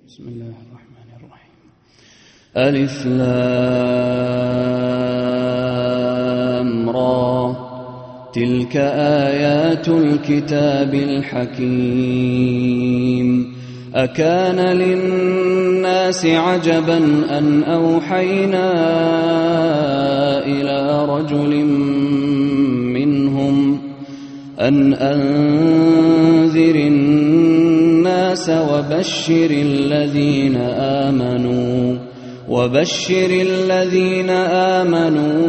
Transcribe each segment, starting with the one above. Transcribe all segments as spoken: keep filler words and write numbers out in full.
بسم الله الرحمن الرحيم. ألف لام را، تلك آيات الكتاب الحكيم. أكان للناس عجبا أن أوحينا إلى رجل منهم أن أنذر الناس وبشر الذين آمنوا وبشر الذين آمنوا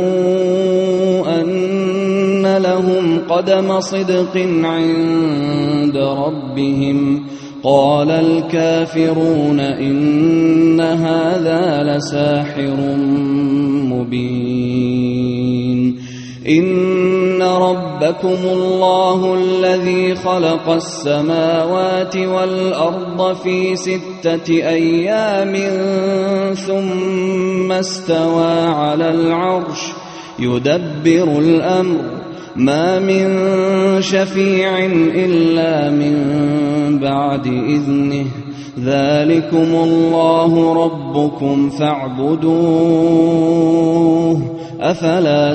أن لهم قدم صدق عند ربهم. قال الكافرون إن هذا لساحر مبين. إن ربكم الله الذي خلق السماوات والأرض في ستة أيام ثم استوى على العرش يدبر الأمر، ما من شفيع إلا من بعد إذنه، ذلكم الله ربكم فاعبدوه، أفلا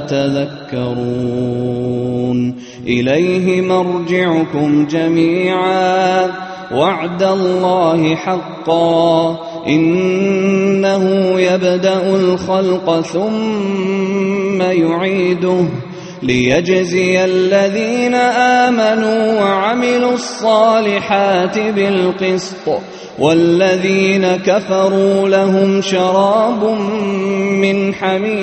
تذكرون. إليه مرجعكم جميعا وعد الله حقا، إنه يبدأ الخلق ثم يعيده ليجزي الذين آمنوا وعملوا الصالحات بالقسط، والذين كفروا لهم شراب من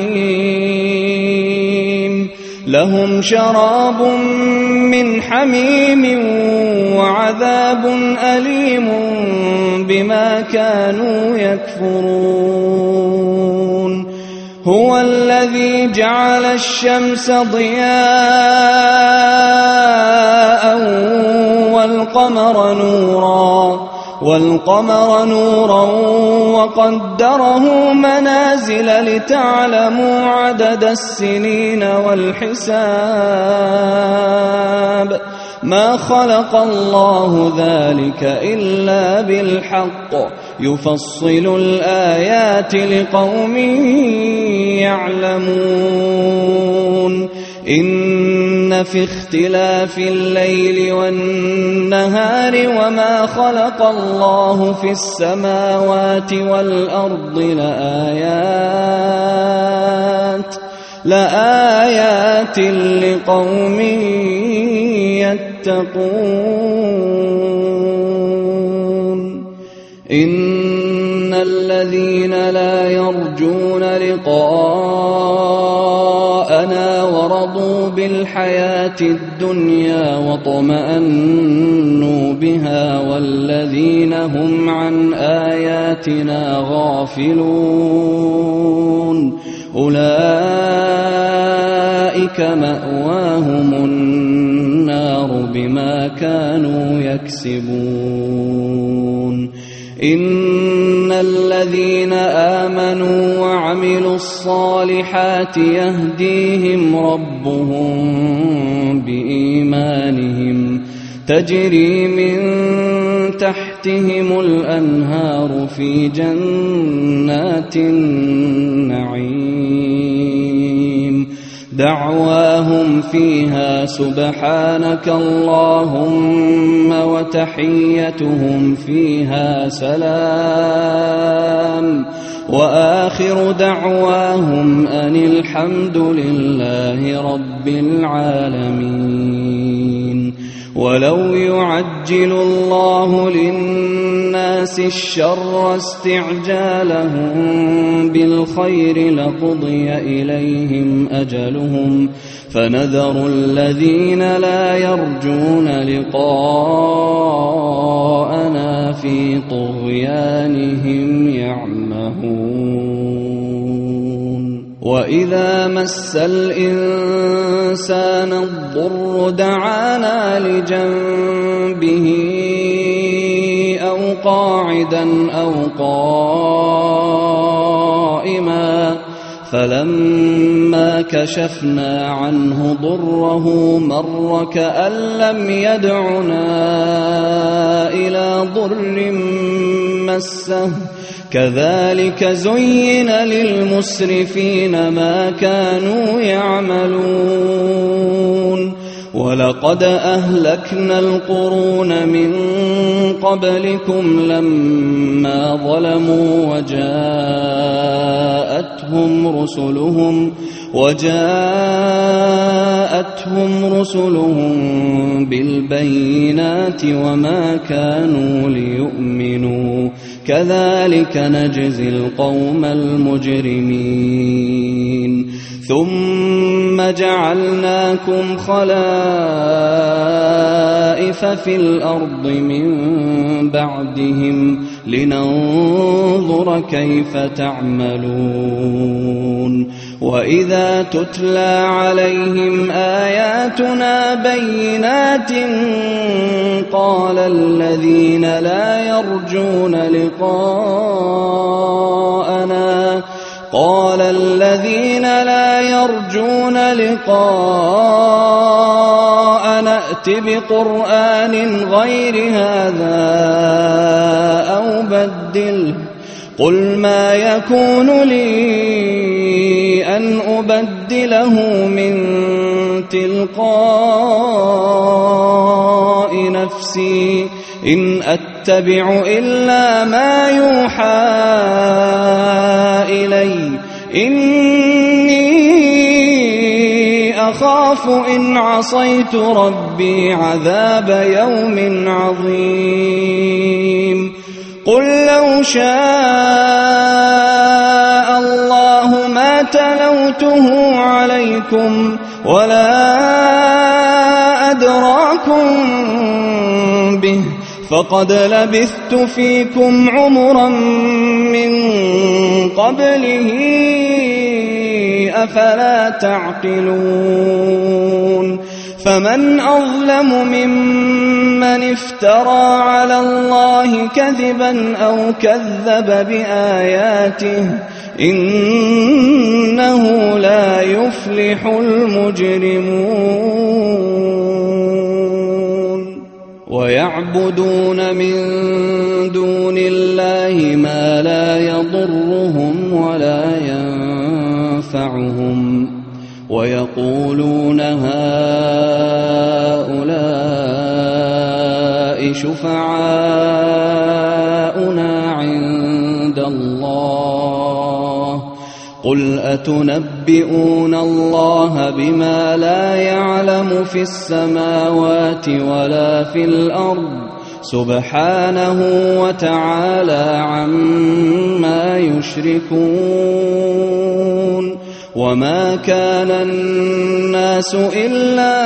حميم لهم شراب من حميم وعذاب أليم بما كانوا يكفرون. هو الذي جعل الشمس ضياء والقمر نورا والقمر نورا وقدره منازل لتعلموا عدد السنين والحساب، ما خلق الله ذلك إلا بالحق، يفصل الآيات لقوم يعلمون. إن في اختلاف الليل والنهار وما خلق الله في السماوات والأرض لآيات لآيات لقوم يتقون. إن الذين لا يرجون لقاءنا ورضوا بالحياة الدنيا واطمأنوا بها والذين هم عن آياتنا غافلون أولئك مأواهم النار بما كانوا يكسبون. إن الذين آمنوا وعملوا الصالحات يهديهم ربهم بإيمانهم، تجري من تحتهم الأنهار في جنات النعيم، دعواهم فيها سبحانك اللهم وتحيتهم فيها سلام، وآخر دعواهم أن الحمد لله رب العالمين. ولو يعجل الله للناس الشر استعجالهم بالخير لقضي إليهم أجلهم، فنذر الذين لا يرجون لقاءنا في طغيانهم يعمهون. وإذا مس الإنسان الضر دعانا لجنبه أو قاعدا أو قائما فلما كشفنا عنه ضره مر كأن لم يدعنا إلى ضر مسه كذلك زين للمسرفين ما كانوا يعملون ولقد أهلكنا القرون من قبلكم لما ظلموا وجاءتهم رسلهم وجاءتهم رسلهم بالبينات وما كانوا ليؤمنوا كذلك نجزي القوم المجرمين ثم جعلناكم خلائف في الأرض من بعدهم لننظر كيف تعملون وإذا تتلى عليهم آياتنا بينات قال الذين لا يرجون لقاءنا قال الذين لا يرجون لقاءنا ائت بقرآن غير هذا أو بدله قل ما يكون لي أن أبدله من تلقاء نفسي إن أتبع إلا ما يوحى إلي إني أخاف إن عصيت ربي عذاب يوم عظيم قل لو شاء الله ما تلوته عليكم ولا أدراكم به فقد لبثت فيكم عمرا من قبله أفلا تعقلون فمن أظلم ممن افترى على الله كذبا أو كذب بآياته إنه لا يفلح المجرمون ويعبدون من دون الله ما لا يضرهم ولا ينفعهم ويقولون هؤلاء شفعاؤنا عند الله قل أتنبئون الله بما لا يعلم في السماوات ولا في الأرض سبحانه وتعالى عما يشركون وما كان الناس إلا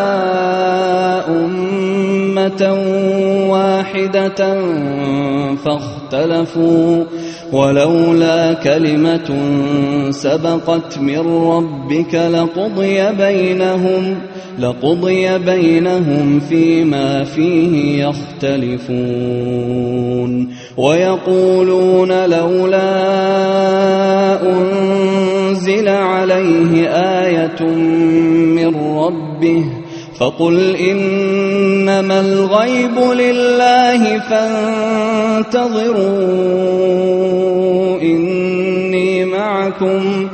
أمة واحدة فاختلفوا ولولا كلمة سبقت من ربك لقضي بينهم لقضي بينهم فيما فيه يختلفون ويقولون لولا أنزل عليه آية من ربه فقل إنما الغيب لله فانتظروا إني معكم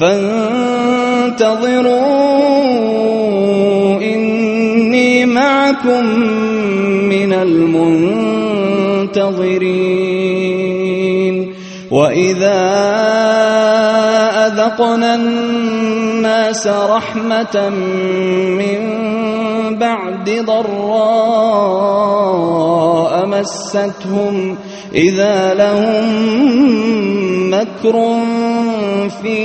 فانتظروا إني معكم من المنتظرين وإذا أذقنا الناس رحمة من بعد ضراء مستهم إذا لهم مكر في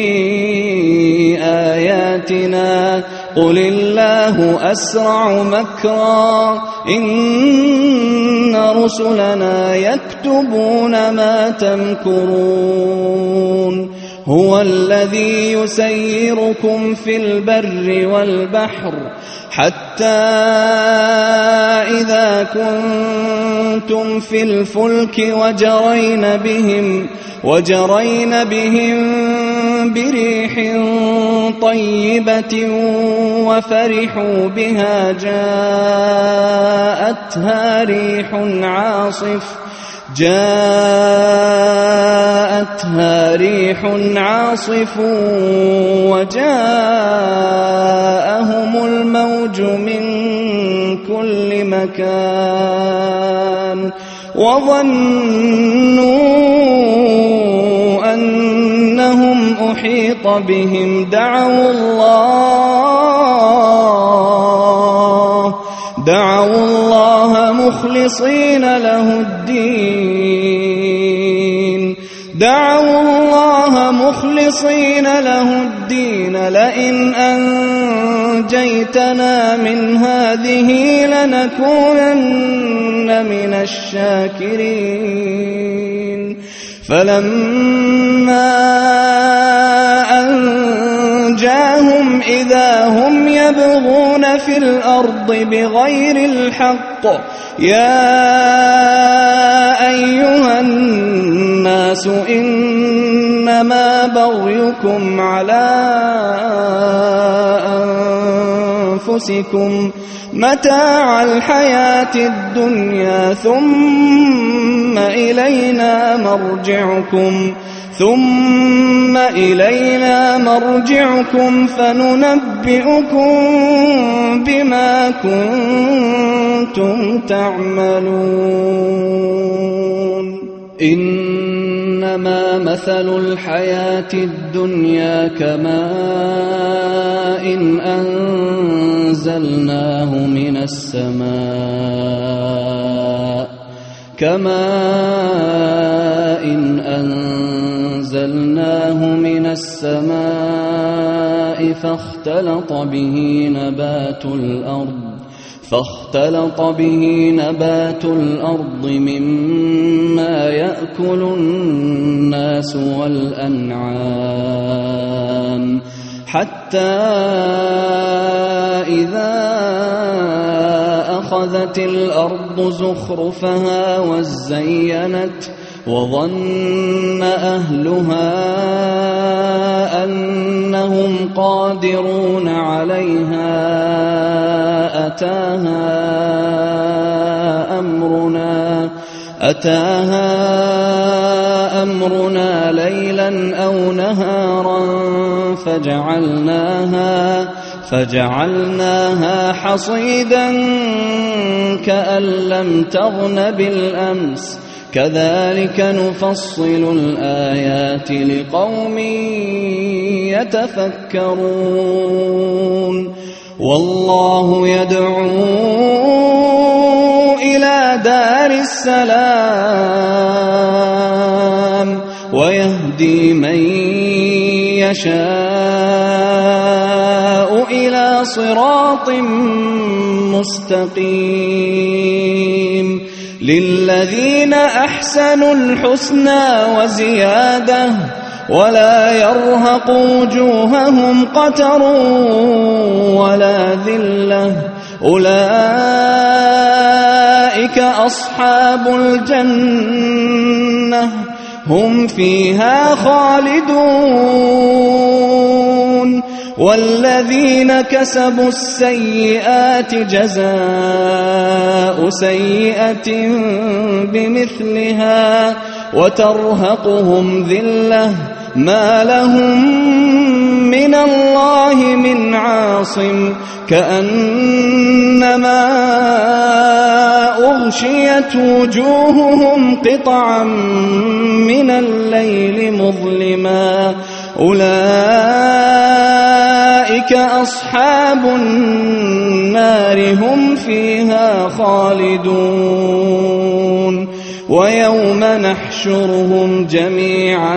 آياتنا قل الله أسرع مكرا إن رسلنا يكتبون ما تمكرون هو الذي يسيركم في البر والبحر حتى إذا كنتم في الفلك وجرين بهم وجرين بهم بريح طيبة وفرحوا بها جاءتها ريح عاصف جاءتها ريح عاصف وجاءهم الموج من كل مكان وظنوا أنهم أحيط بهم دعوا الله دعوا الله مخلصين له الدين دعوا الله مخلصين له الدين لئن أنجيتنا من هذه لنكونن من الشاكرين فلما أنجاهم إذا هم يبغون في الأرض بغير الحق يا أيها الناس إنما بغيكم على أنفسكم متاع الحياة الدنيا ثم إلينا مرجعكم ثم إلينا مرجعكم فننبئكم بما كنتم تعملون إنما مثل الحياة الدنيا كماء إن أنزلناه من السماء كماء إن أنزلناه من السماء فاختلط به نبات الأرض فاختلط به نبات الأرض مما يأكل الناس والأنعام حتى إذا أخذت الأرض زخرفها وزينت وظن أهلها أنهم قادرون عليها أتاها أمرنا أتاها أمرنا ليلا أو نهارا فجعلناها فجعلناها حصيدا كأن لم تغن بالأمس كذلك نفصل الآيات لقوم يتفكرون والله يدعو إلى دار السلام ويهدي من يشاء إلى صراط مستقيم للذين أحسنوا الحسنى وزيادة ولا يرهق وجوههم قتر ولا ذلة أولئك أصحاب الجنة هم فيها خالدون والذين كسبوا السيئات جزاء سيئة بمثلها وترهقهم ذلة ما لهم من الله من عاصم كأنما أغشيت وجوههم قطعا من الليل مظلما أولئك أصحاب النار هم فيها خالدون ويوم نحشرهم جميعا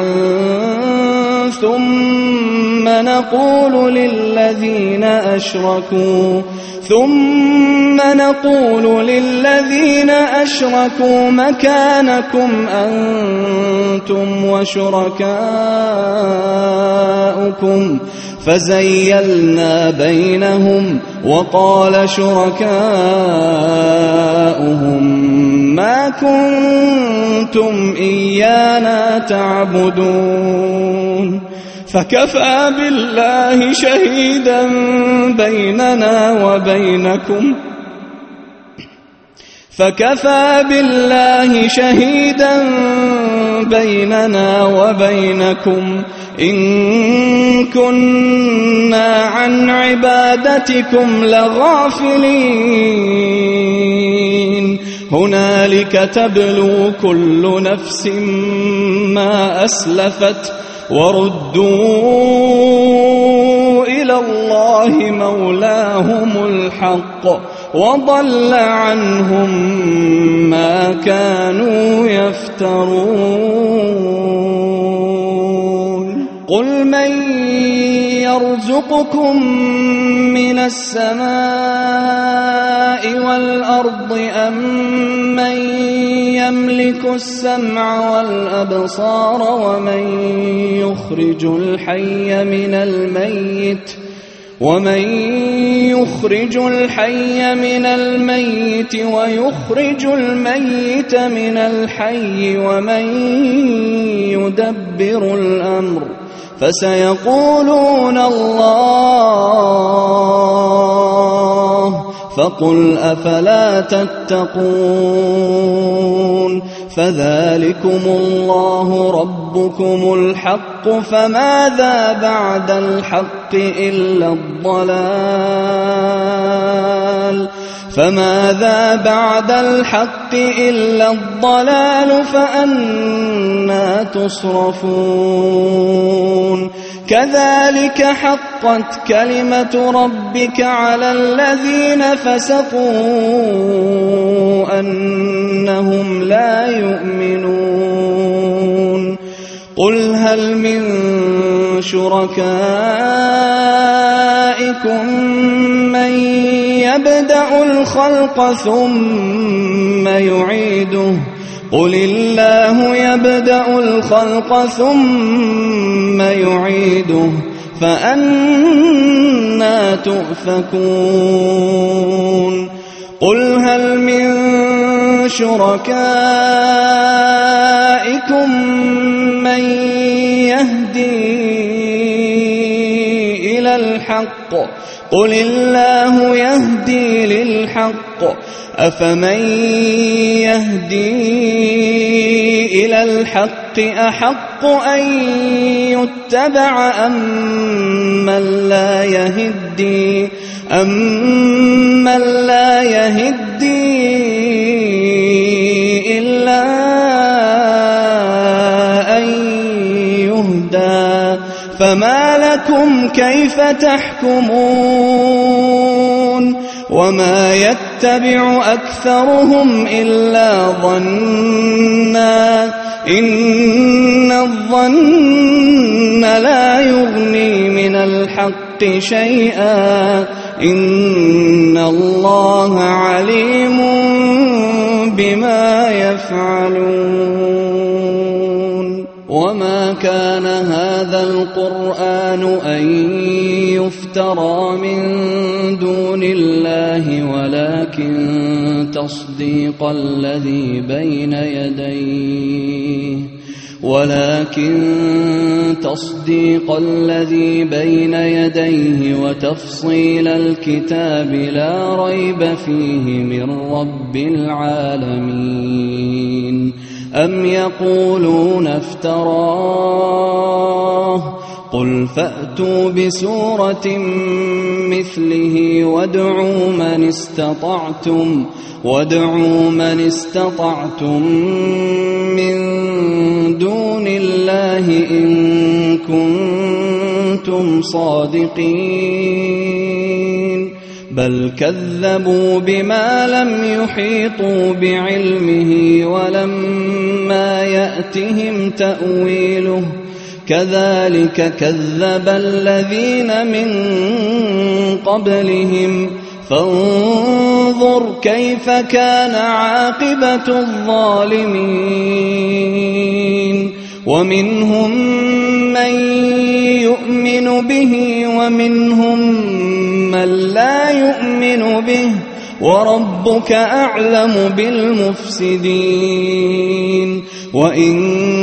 ثم نقول للذين أشركوا ثم نقول للذين أشركوا مكانكم أنتم وشركاؤكم فزيلنا بينهم وقال شركاؤهم ما كنتم إيانا تعبدون فكفى بالله شهيدا بيننا وبينكم فكفى بالله شهيدا بيننا وبينكم إن كنا عن عبادتكم لغافلين هنالك تبلو كل نفس ما أسلفت وردوا إلى الله مولاهم الحق وضل عنهم ما كانوا يفترون قل من يرزقكم من السماء والأرض أم من يملك السمع والأبصار ومن يخرج الحي من الميت ومن يخرج الحي من الميت ويخرج الميت من الحي ومن يدبر الأمر فسيقولون الله فقل أفلا تتقون فذلكم الله ربكم الحق فماذا بعد الحق إلا الضلال فماذا بعد الحق إلا الضلال فأنى تصرفون كذلك حقت كلمة ربك على الذين فسقوا أنهم لا يؤمنون قل هل من شركائكم من يبدأ الخلق ثم يعيده قل الله يبدأ الخلق ثم يعيده فأنى تؤفكون قل هل من شركائكم من يهدي إلى الحق قل الله يهدي للحق أفمن يهدي إلى الحق أحق أن يتبع أم من لا يهدي أم من لا يهدي إلا أن يهدى فما لكم كيف تحكمون وما يتبع أكثرهم إلا ظنا إن الظن لا يغني من الحق شيئا إن الله عليم بما يفعلون وما كان هذا القرآن أن يفترى من دون الله ولكن تصديق الذي بين يديه ولكن تصديق الذي بين يديه وتفصيل الكتاب لا ريب فيه من رب العالمين أم يقولون افتراه قل فأتوا بسورة مثله وادعوا من استطعتم وادعوا من استطعتم من دون الله إن كنتم صادقين بل كذبوا بما لم يحيطوا بعلمه ولما يأتهم تأويله كذلك كذب الذين من قبلهم فانظر كيف كان عاقبة الظالمين ومنهم من يؤمن به ومنهم من لا يؤمن به وربك أعلم بالمفسدين وإن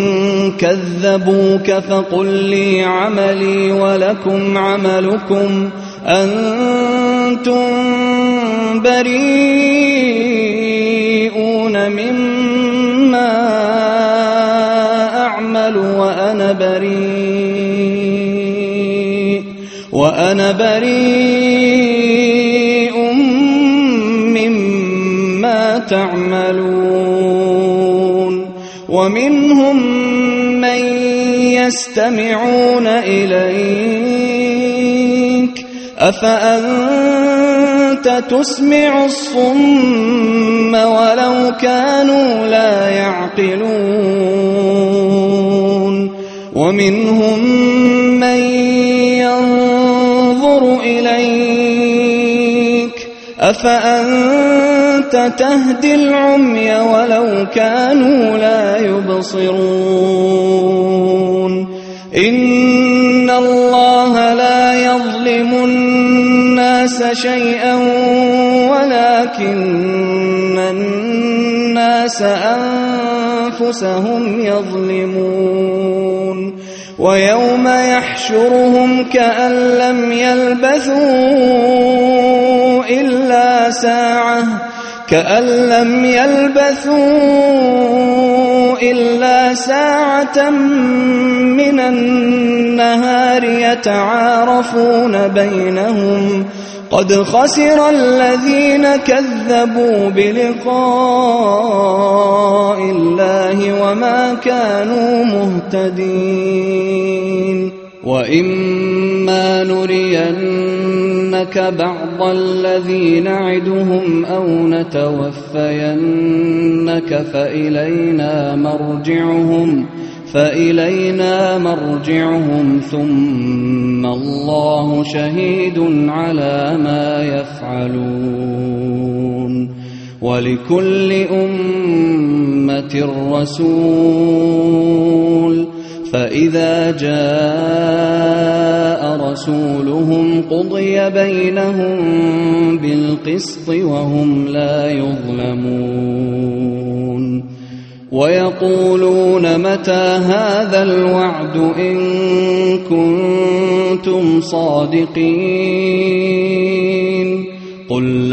كذبوك فقل لي عملي ولكم عملكم أنتم بريئون مما أعمل وأنا بريء وأنا بريء مما تعملون ومنهم من يستمعون إليك أفأنت تسمع الصم ولو كانوا لا يعقلون ومنهم من ينظر إليك أفأنت تهدي العمي ولو كانوا لا يبصرون إن الله لا يظلم الناس شيئا ولكن الناس أنفسهم يظلمون ويوم يحشرهم كأن لم يلبثوا إلا ساعة كأن لم يلبثوا إلا ساعة من النهار يتعارفون بينهم قد خسر الذين كذبوا بلقاء الله وما كانوا مهتدين وإما نرينك بعض الذي نعدهم أو نتوفينك فإلينا مرجعهم فإلينا مرجعهم ثم الله شهيد على ما يفعلون ولكل أمة رسول فإذا جاء رسولهم قضي بينهم بالقسط وهم لا يظلمون ويقولون متى هذا الوعد إن كنتم صادقين قل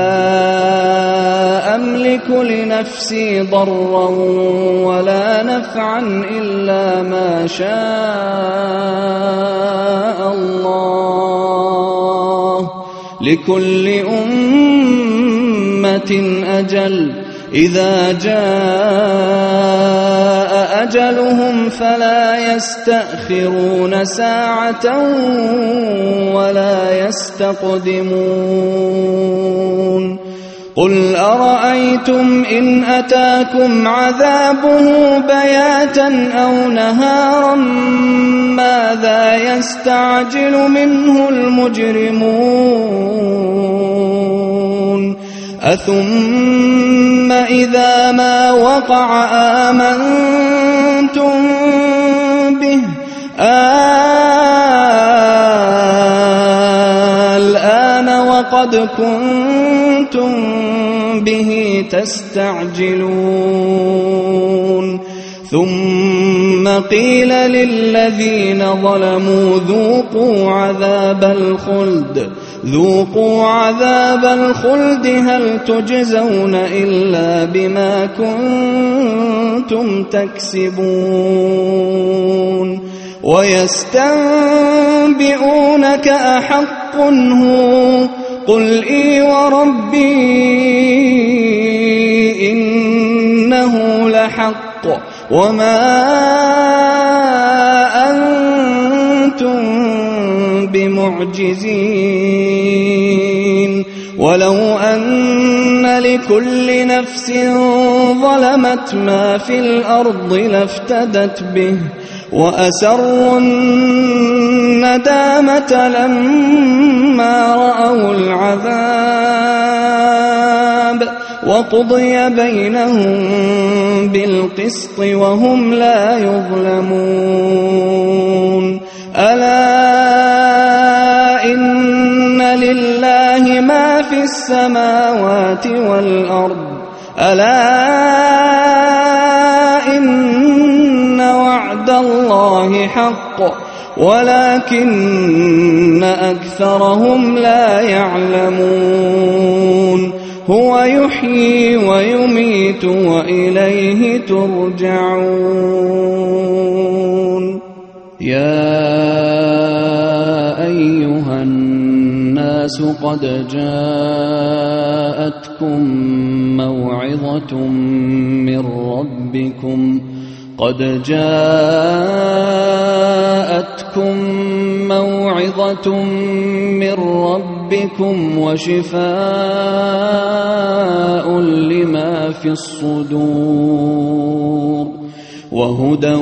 لا أملك لنفسي ضرا ولا نفعا إلا ما شاء الله لكل أمة أجل إذا جاء أجلهم فلا يستأخرون ساعة ولا يستقدمون قل أرأيتم إن أتاكم عذابه بياتا أو نهارا ماذا يستعجل منه المجرمون أثم إذا ما وقع آمنتم به الآن وقد كنتم به تستعجلون ثم قيل للذين ظلموا ذوقوا عذاب الخلد ذوقوا عذاب الخلد هل تجزون إلا بما كنتم تكسبون ويستنبئونك أحق هو قل إي وربي إنه لحق وما أنتم بمعجزين ولو أن لكل نفس ظلمت ما في الأرض لافتدت به وأسروا الندامة لما رأوا العذاب وقضي بينهم بالقسط وهم لا يظلمون ألا إن لله ما في السماوات والأرض ألا إن الله حق ولكن أكثرهم لا يعلمون هو يحيي ويميت وإليه ترجعون يا أيها الناس قد جاءتكم موعظة من ربكم قد جاءتكم موعظة من ربكم وشفاء لما في الصدور وهدى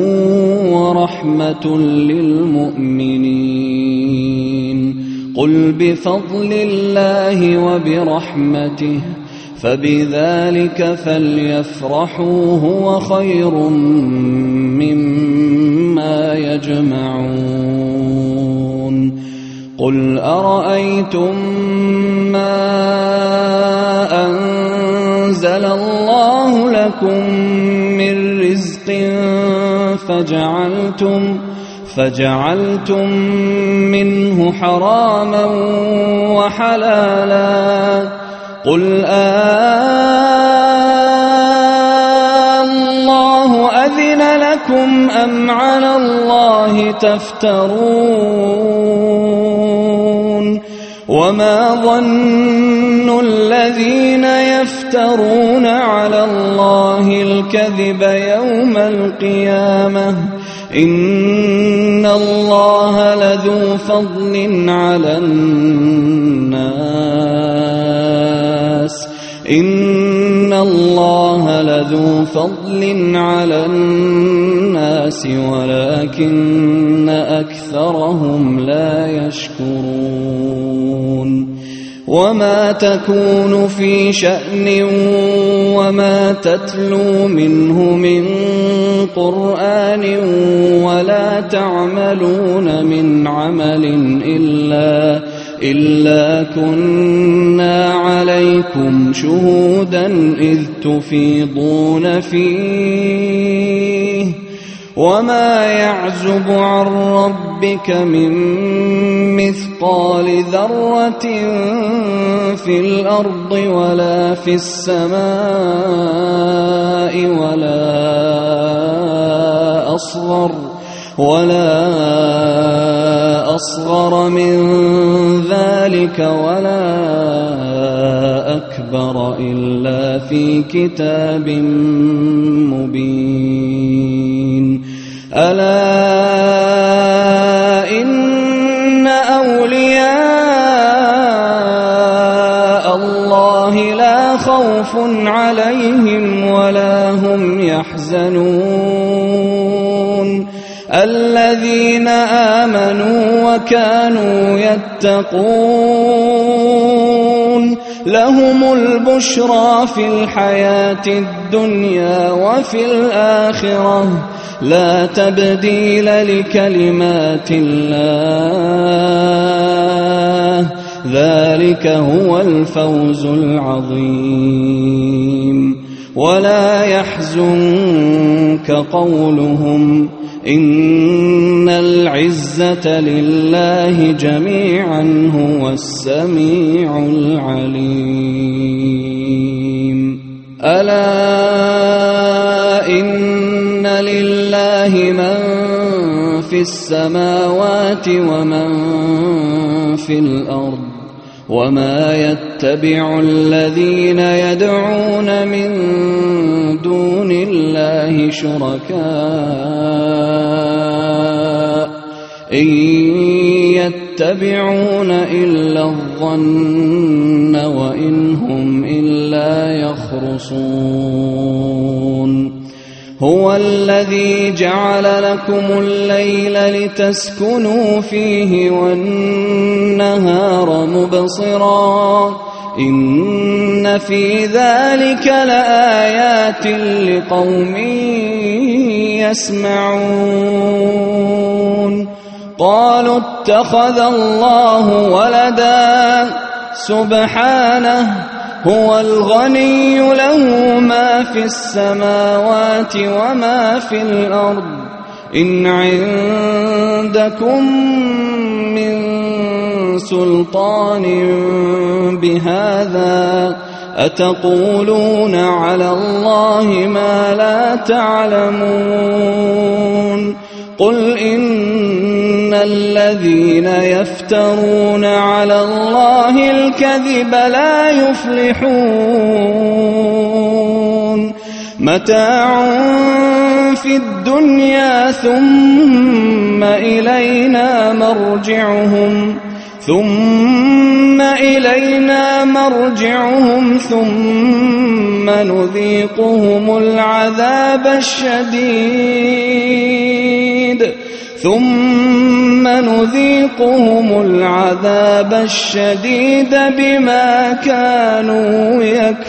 ورحمة للمؤمنين قل بفضل الله وبرحمته فبذلك فليفرحوا هو خير مما يجمعون قل أرأيتم ما أنزل الله لكم من رزق فجعلتم فجعلتم منه حراما وحلالا قل الله أذن لكم أم على الله تفترون وما ظن الذين يفترون على الله الكذب يوم القيامة إن الله لذو فضل على الناس إن الله لذو فضل على الناس ولكن أكثرهم لا يشكرون وما تكون في شأن وما تتلو منه من قرآن ولا تعملون من عمل إلا إلا كنا عليكم شهودا إذ تفيضون فيه وما يعزب عن ربك من مثقال ذرة في الأرض ولا في السماء ولا أصغر ولا أصغر من ذلك ولا أكبر إلا في كتاب مبين ألا إن أولياء الله لا خوف عليهم ولا هم يحزنون الذين آمنوا وكانوا يتقون لهم البشرى في الحياة الدنيا وفي الآخرة لا تبديل لكلمات الله ذلك هو الفوز العظيم ولا يحزنك قولهم إن العزة لله جميعا هو السميع العليم ألا إن لله من في السماوات ومن في الأرض وما يتبع الذين يدعون من دون الله شركاء إن يتبعون إلا الظن وإن هم إلا يخرصون هو الذي جعل لكم الليل لتسكنوا فيه والنهار مبصرا إن في ذلك لآيات لقوم يسمعون قالوا اتخذ الله ولدا سبحانه هو الغني له ما في السماوات وما في الأرض إن عندكم من سلطان بهذا أتقولون على الله ما لا تعلمون قل إن الذين يفترون على الله الكذب لا يفلحون متاع في الدنيا ثم إلينا مرجعهم ثم إلينا مرجعهم ثم نذيقهم العذاب الشديد ثم نذيقهم العذاب الشديد بما كانوا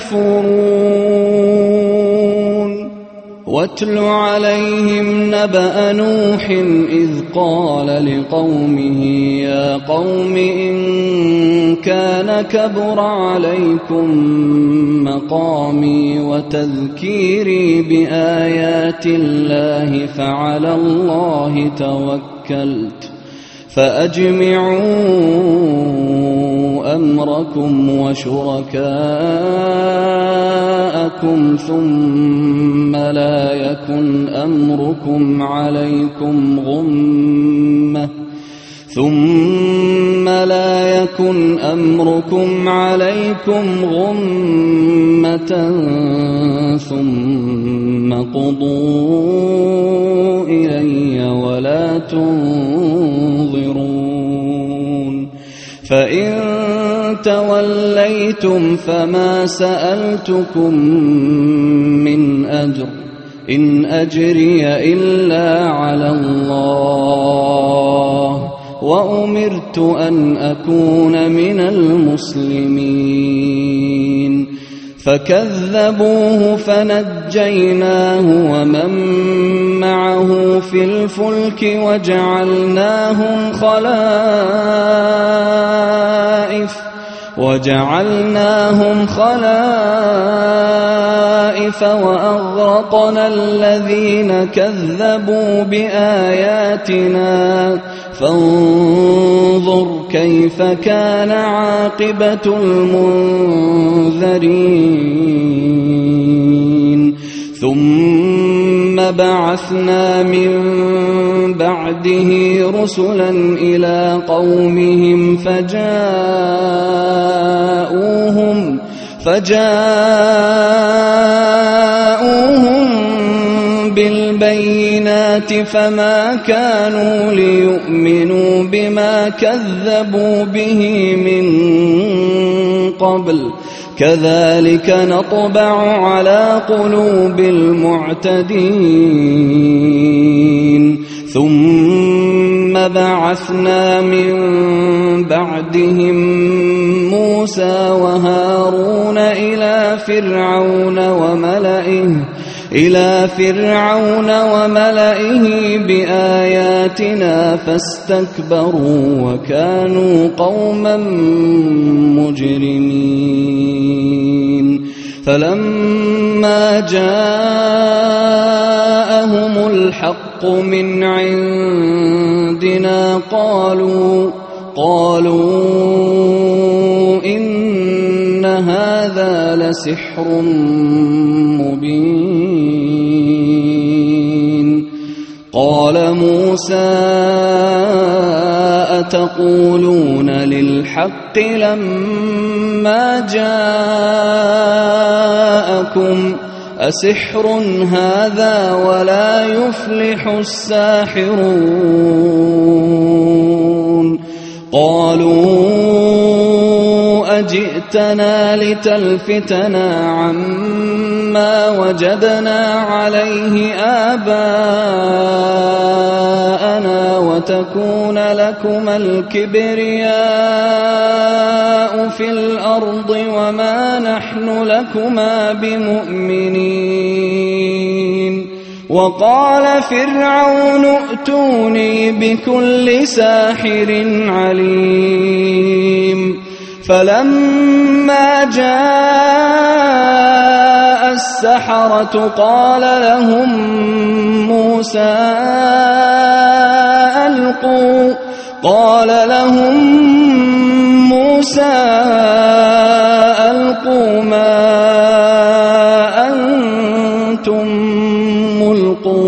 يكفرون واتل عليهم نبأ نوح إذ قال لقومه يا قوم إن كان كبر عليكم مقامي وتذكيري بآيات الله فعلى الله توكلت فأجمعوا أمركم وشركاءكم ثم لا يكن أمركم عليكم غمة ثم لا يكن أمركم عليكم غمة ثم قضوا إلي ولا تنظرون فإن توليتم فما سألتكم من أجر إن أجري إلا على الله وأمرت أن أكون من المسلمين فكذبوه فنجيناه ومن معه في الفلك وجعلناهم خلائف وجعلناهم خلائف وأغرقنا الذين كذبوا بآياتنا فانظر كيف كان عاقبة المنذرين ثم بعثنا من بعده رسلا إلى قومهم فجاءوهم فجاءوهم بالبينات فما كانوا ليؤمنوا بما كذبوا به من قبل كذلك نطبع على قلوب المعتدين ثم بعثنا من بعدهم موسى وهارون إلى فرعون وملئه إلى فرعون وملئه بآياتنا فاستكبروا وكانوا قوما مجرمين فلما جاءهم الحق من عندنا قالوا قالوا إن هذا لسحر مبين قال موسى أتقولون للحق لما جاءكم أسحر هذا ولا يفلح الساحرون قالوا أجئتنا لتلفتنا عما وجدنا عليه آباءنا وتكون لكما الكبرياء في الأرض وما نحن لكما بمؤمنين وقال فرعون ائتوني بكل ساحر عليم فلما جاء السحرة قال لهم موسى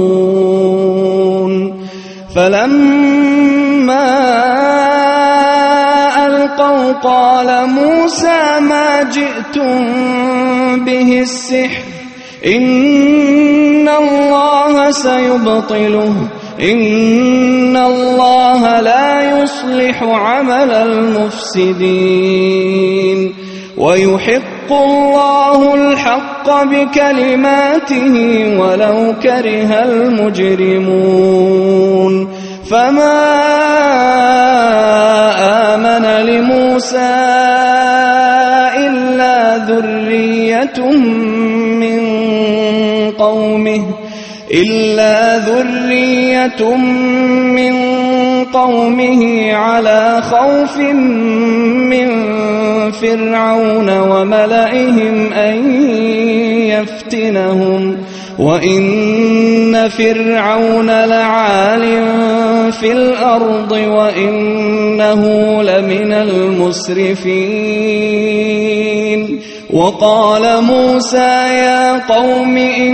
يفكرون فلما ألقوا قال موسى ما جئتم به السحر إن الله سيبطله إن الله لا يصلح عمل المفسدين ويحق الله الحق بكلماته ولو كره المجرمون فما آمن لموسى إلا ذرية من قومه إلا ذرية من قومه على خوف من فرعون وملئهم أن يفتنهم وإن فرعون لعال في الأرض وإنه لمن المسرفين وقال موسى يا قوم إن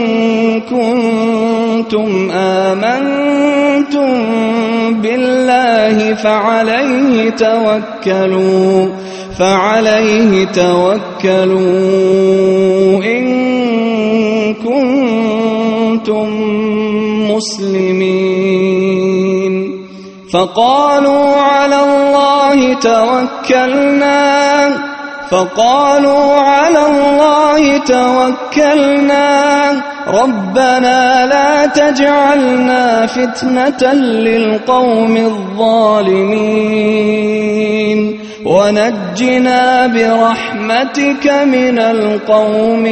كنتم آمنتم بالله فعليه توكلوا فعليه توكلوا إن كنتم مسلمين فقالوا على الله توكلنا فقالوا على الله توكلنا ربنا لا تجعلنا فتنة للقوم الظالمين ونجنا برحمتك من القوم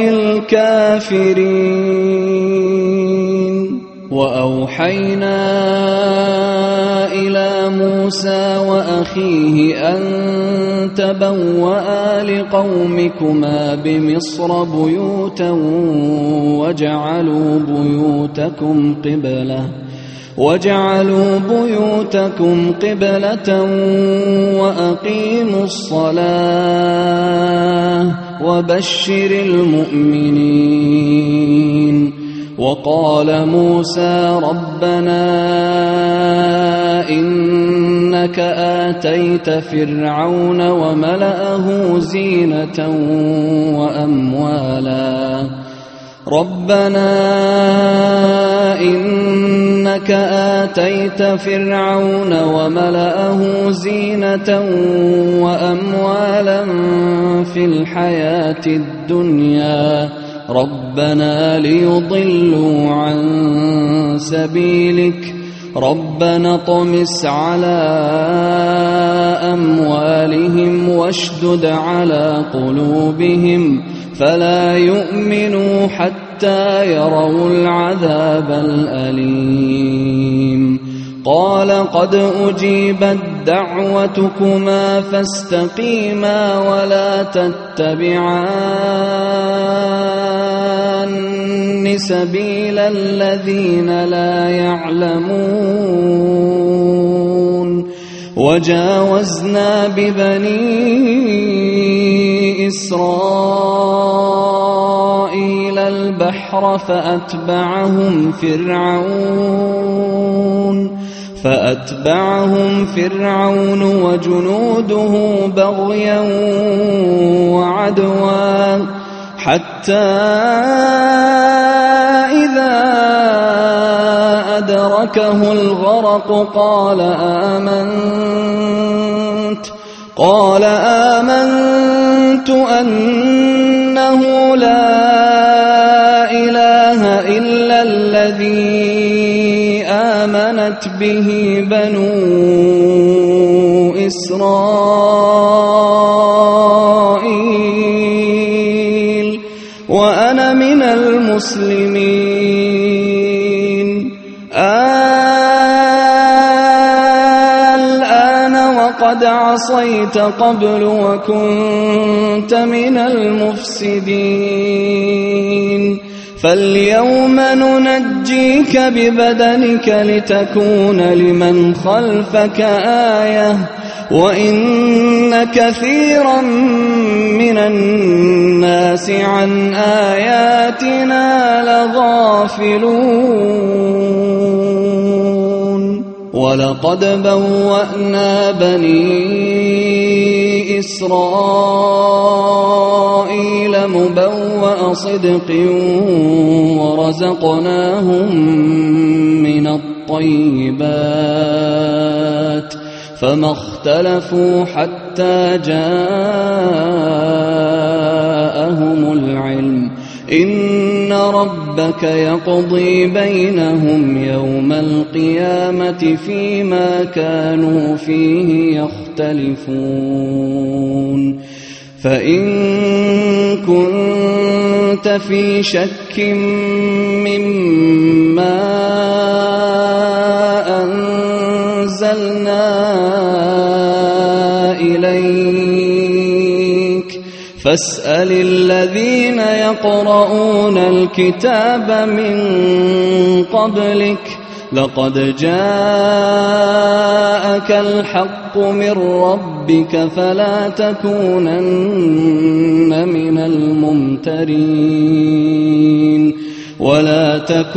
الكافرين وأوحينا إلى موسى وأخيه أن تبوأ لقومكما بمصر بيوتا وجعلوا بيوتكم قبلة وجعلوا بيوتكم قبلة وأقيموا الصلاة وبشر المؤمنين وقال موسى ربنا إنك آتيت فرعون وملأه زينة وأموالا ربنا إنك آتيت فرعون وملأه زينة وأموالا في الحياة الدنيا ربنا ليضلوا عن سبيلك ربنا طمس على أموالهم واشدد على قلوبهم فلا يؤمنوا حتى يروا العذاب الأليم قال قد أجيبت دعوتكما فاستقيما ولا تتبعان سبيل الذين لا يعلمون وجاوزنا ببني إسرائيل البحر فأتبعهم فرعون فأتبعهم فرعون وجنوده بغيا وعدوا حتى إذا أدركه الغرق قال آمنت قال آمنت أنه لا إله إلا الذي آمنت به بنو إسرائيل وأنا من المسلمين الآن وقد عصيت قبل وكنت من المفسدين فاليوم ننجيك ببدنك لتكون لمن خلفك آية وإن كثيرا من الناس عن آياتنا لغافلون ولقد بوأنا بني إسرائيل مبوأ صدق ورزقناهم من الطيبات فما اختلفوا حتى جاءهم العلم إن ربك يقضي بينهم يوم القيامة فيما كانوا فيه يختلفون فإن كنت في شك مما أنزلنا إليك فاسأل الذين يقرؤون الكتاب من قبلك لقد جاءك الحق من ربك فلا تكونن من الممترين ولا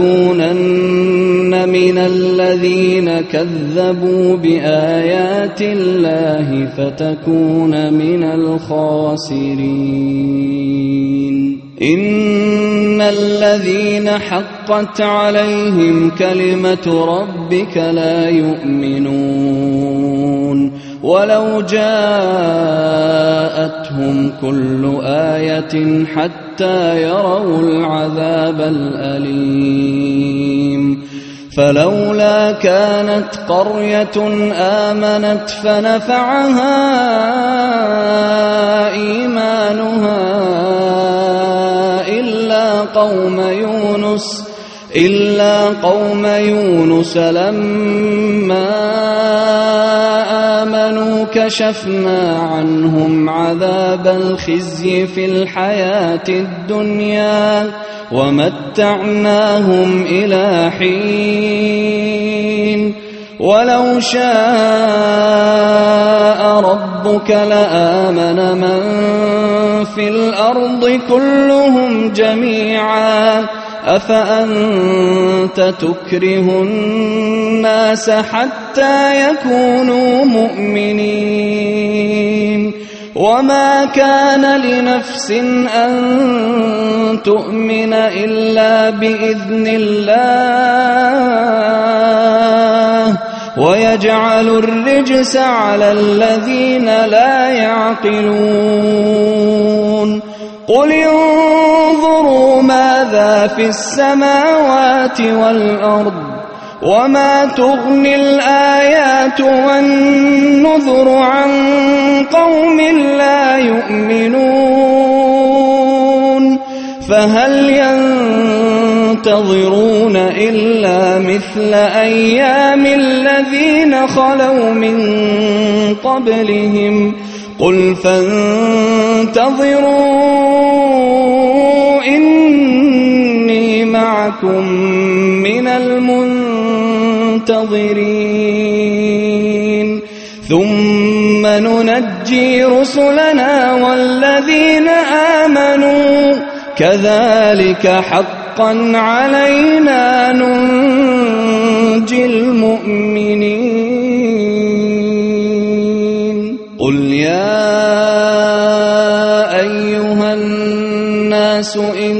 تكونن من الذين كذبوا بآيات الله فتكون من الخاسرين إن الذين حقت عليهم كلمة ربك لا يؤمنون ولو جاءتهم كل آية حتى يروا العذاب الأليم فلولا كانت قرية آمنت فنفعها إيمانها إلا قوم يونس إلا قوم يونس لما آمنوا كشفنا عنهم عذاب الخزي في الحياة الدنيا ومتعناهم إلى حين ولو شاء ربك لآمن من في الأرض كلهم جميعا أفأنت تكره الناس حتى يكونوا مؤمنين وما كان لنفس أن تؤمن إلا بإذن الله ويجعل الرجس على الذين لا يعقلون قل انظروا ماذا في السماوات والأرض وما تغني الآيات والنذر عن قوم لا يؤمنون فهل ينتظرون إلا مثل أيام الذين خلوا من قبلهم قل فانتظروا إني معكم من المنتظرين ثم ننجي رسلنا والذين آمنوا كذلك حقا علينا ننجي المؤمنين قل يا أيها الناس إن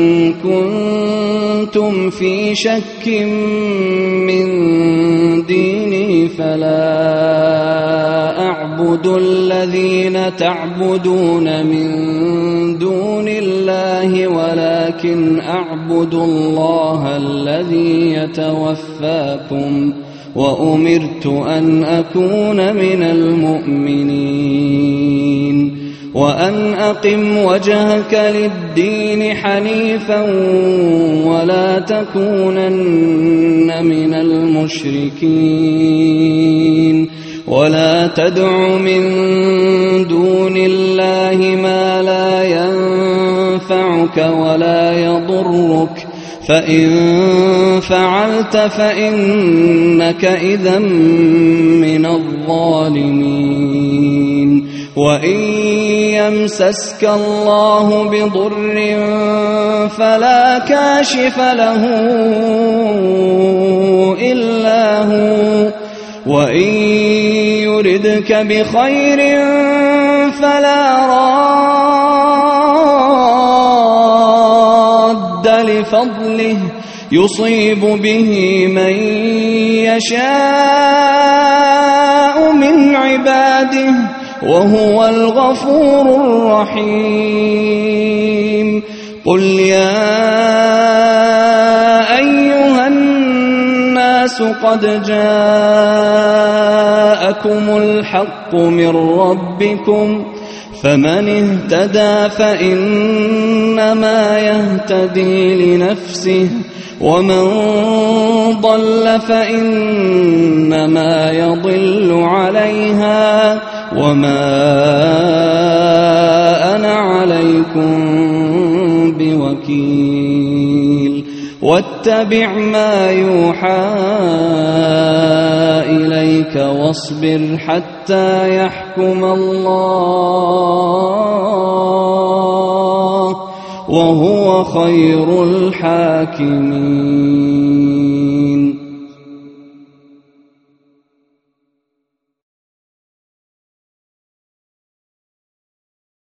كنتم في شك من ديني فلا أعبد الذين تعبدون من دون الله ولكن أعبد الله الذي يتوفاكم وأمرت أن أكون من المؤمنين وأن أقم وجهك للدين حنيفا ولا تكونن من المشركين ولا تدع من دون الله ما لا ينفعك ولا يضرك فإن فعلت فإنك إذا من الظالمين وإن يمسسك الله بضر فلا كاشف له إلا هو وإن يردك بخير فلا راد لفضله يصيب به من يشاء من عباده وهو الغفور الرحيم قل يا أيها الناس قد جاءكم الحق من ربكم فمن اهتدى فإنما يهتدي لنفسه ومن ضل فإنما يضل عليها وما أنا عليكم بوكيل واتبع ما يوحى إليك واصبر حتى يحكم الله وهو خير الحاكمين.